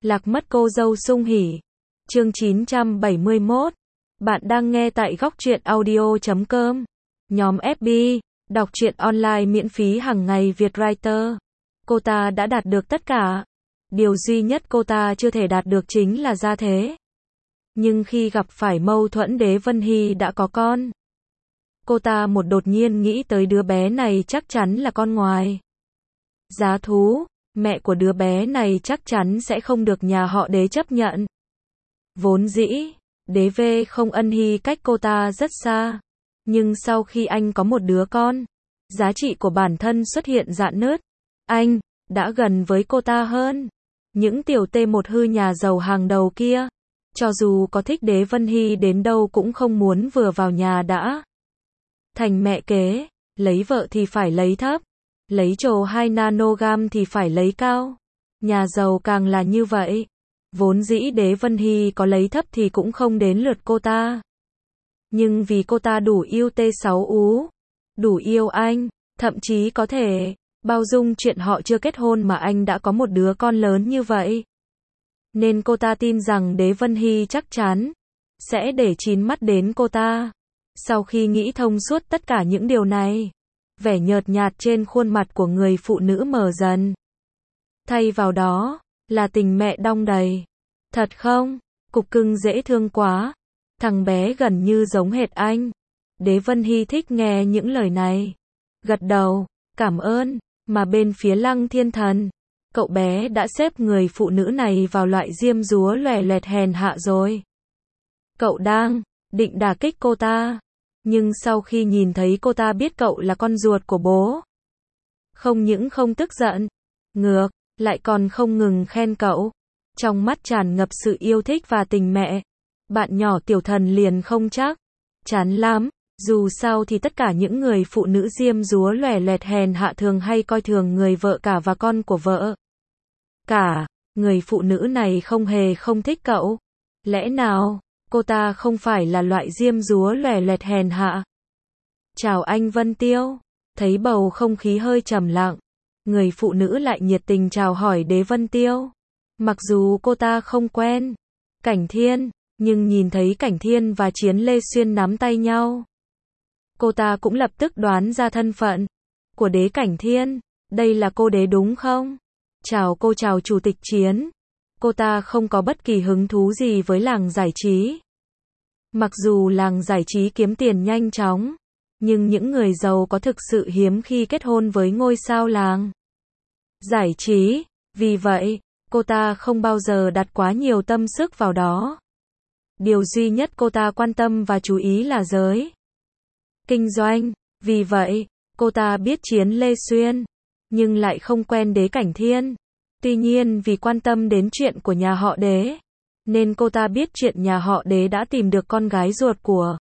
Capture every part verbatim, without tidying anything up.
Lạc mất cô dâu sung hỉ. Chương chín trăm bảy mươi mốt. Bạn đang nghe tại góc truyện audio chấm com. Nhóm ép bê, đọc truyện online miễn phí hàng ngày Việt Writer. Cô ta đã đạt được tất cả. Điều duy nhất cô ta chưa thể đạt được chính là gia thế. Nhưng khi gặp phải mâu thuẫn Đế Vân Hy đã có con. Cô ta một đột nhiên nghĩ tới đứa bé này chắc chắn là con ngoài. Giá thú, mẹ của đứa bé này chắc chắn sẽ không được nhà họ Đế chấp nhận. Vốn dĩ, Đế V không ân hy cách cô ta rất xa. Nhưng sau khi anh có một đứa con, giá trị của bản thân xuất hiện rạn nứt. Anh đã gần với cô ta hơn. Những tiểu T một hư nhà giàu hàng đầu kia, cho dù có thích Đế Vân Hy đến đâu cũng không muốn vừa vào nhà đã thành mẹ kế, lấy vợ thì phải lấy thấp, lấy trồ hai nanogam thì phải lấy cao. Nhà giàu càng là như vậy. Vốn dĩ Đế Vân Hy có lấy thấp thì cũng không đến lượt cô ta. Nhưng vì cô ta đủ yêu T sáu ú, đủ yêu anh, thậm chí có thể bao dung chuyện họ chưa kết hôn mà anh đã có một đứa con lớn như vậy. Nên cô ta tin rằng Đế Vân Hy chắc chắn sẽ để chín mắt đến cô ta. Sau khi nghĩ thông suốt tất cả những điều này, vẻ nhợt nhạt trên khuôn mặt của người phụ nữ mờ dần. Thay vào đó là tình mẹ đong đầy. Thật không? Cục cưng dễ thương quá. Thằng bé gần như giống hệt anh. Đế Vân Hy thích nghe những lời này. Gật đầu, cảm ơn. Mà bên phía Lăng Thiên Thần, cậu bé đã xếp người phụ nữ này vào loại diêm dúa loè loẹt hèn hạ rồi. Cậu đang định đả kích cô ta. Nhưng sau khi nhìn thấy cô ta biết cậu là con ruột của bố, không những không tức giận, ngược lại còn không ngừng khen cậu. Trong mắt tràn ngập sự yêu thích và tình mẹ. Bạn nhỏ tiểu thần liền không chắc chắn lắm. Dù sao thì tất cả những người phụ nữ diêm dúa loè loẹt hèn hạ thường hay coi thường người vợ cả và con của vợ cả. Người phụ nữ này không hề không thích cậu. Lẽ nào cô ta không phải là loại diêm dúa loè loẹt hèn hạ? Chào anh Vân Tiêu. Thấy bầu không khí hơi trầm lặng, người phụ nữ lại nhiệt tình chào hỏi Đế Vân Tiêu. Mặc dù cô ta không quen Cảnh Thiên, nhưng nhìn thấy Cảnh Thiên và Chiến Lê Xuyên nắm tay nhau, cô ta cũng lập tức đoán ra thân phận của Đế Cảnh Thiên. Đây là cô Đế đúng không? Chào cô, chào Chủ tịch Chiến. Cô ta không có bất kỳ hứng thú gì với làng giải trí. Mặc dù làng giải trí kiếm tiền nhanh chóng, nhưng những người giàu có thực sự hiếm khi kết hôn với ngôi sao làng giải trí. Vì vậy, cô ta không bao giờ đặt quá nhiều tâm sức vào đó. Điều duy nhất cô ta quan tâm và chú ý là giới kinh doanh. Vì vậy, cô ta biết Chiến Lê Xuyên, nhưng lại không quen Đế Cảnh Thiên. Tuy nhiên vì quan tâm đến chuyện của nhà họ Đế, nên cô ta biết chuyện nhà họ Đế đã tìm được con gái ruột của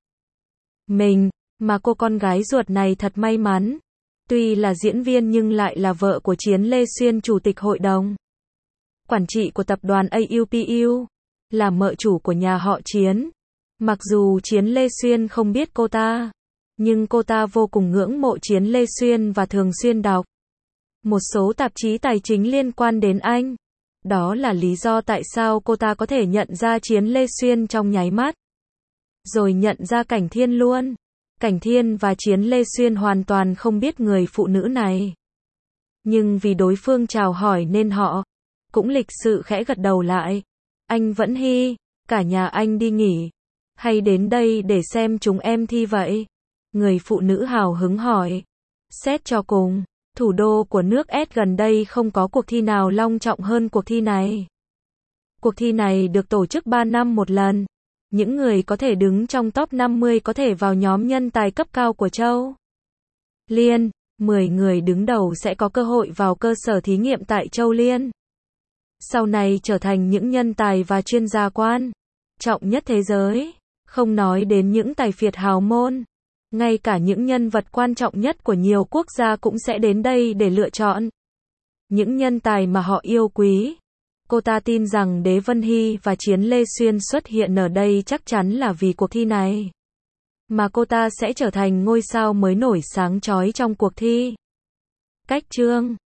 mình, mà cô con gái ruột này thật may mắn. Tuy là diễn viên nhưng lại là vợ của Chiến Lê Xuyên, chủ tịch hội đồng quản trị của tập đoàn a u pê u, là mợ chủ của nhà họ Chiến. Mặc dù Chiến Lê Xuyên không biết cô ta, nhưng cô ta vô cùng ngưỡng mộ Chiến Lê Xuyên và thường xuyên đọc một số tạp chí tài chính liên quan đến anh. Đó là lý do tại sao cô ta có thể nhận ra Chiến Lê Xuyên trong nháy mắt, rồi nhận ra Cảnh Thiên luôn. Cảnh Thiên và Chiến Lê Xuyên hoàn toàn không biết người phụ nữ này. Nhưng vì đối phương chào hỏi nên họ cũng lịch sự khẽ gật đầu lại. Anh Vẫn Hy, cả nhà anh đi nghỉ, hay đến đây để xem chúng em thi vậy? Người phụ nữ hào hứng hỏi. Xét cho cùng, thủ đô của nước S gần đây không có cuộc thi nào long trọng hơn cuộc thi này. Cuộc thi này được tổ chức ba năm một lần. Những người có thể đứng trong top năm mươi có thể vào nhóm nhân tài cấp cao của Châu Liên. mười người đứng đầu sẽ có cơ hội vào cơ sở thí nghiệm tại Châu Liên, sau này trở thành những nhân tài và chuyên gia quan trọng nhất thế giới. Không nói đến những tài phiệt hào môn, ngay cả những nhân vật quan trọng nhất của nhiều quốc gia cũng sẽ đến đây để lựa chọn những nhân tài mà họ yêu quý. Cô ta tin rằng Đế Vân Hy và Chiến Lê Xuyên xuất hiện ở đây chắc chắn là vì cuộc thi này, mà cô ta sẽ trở thành ngôi sao mới nổi sáng chói trong cuộc thi. Cách chương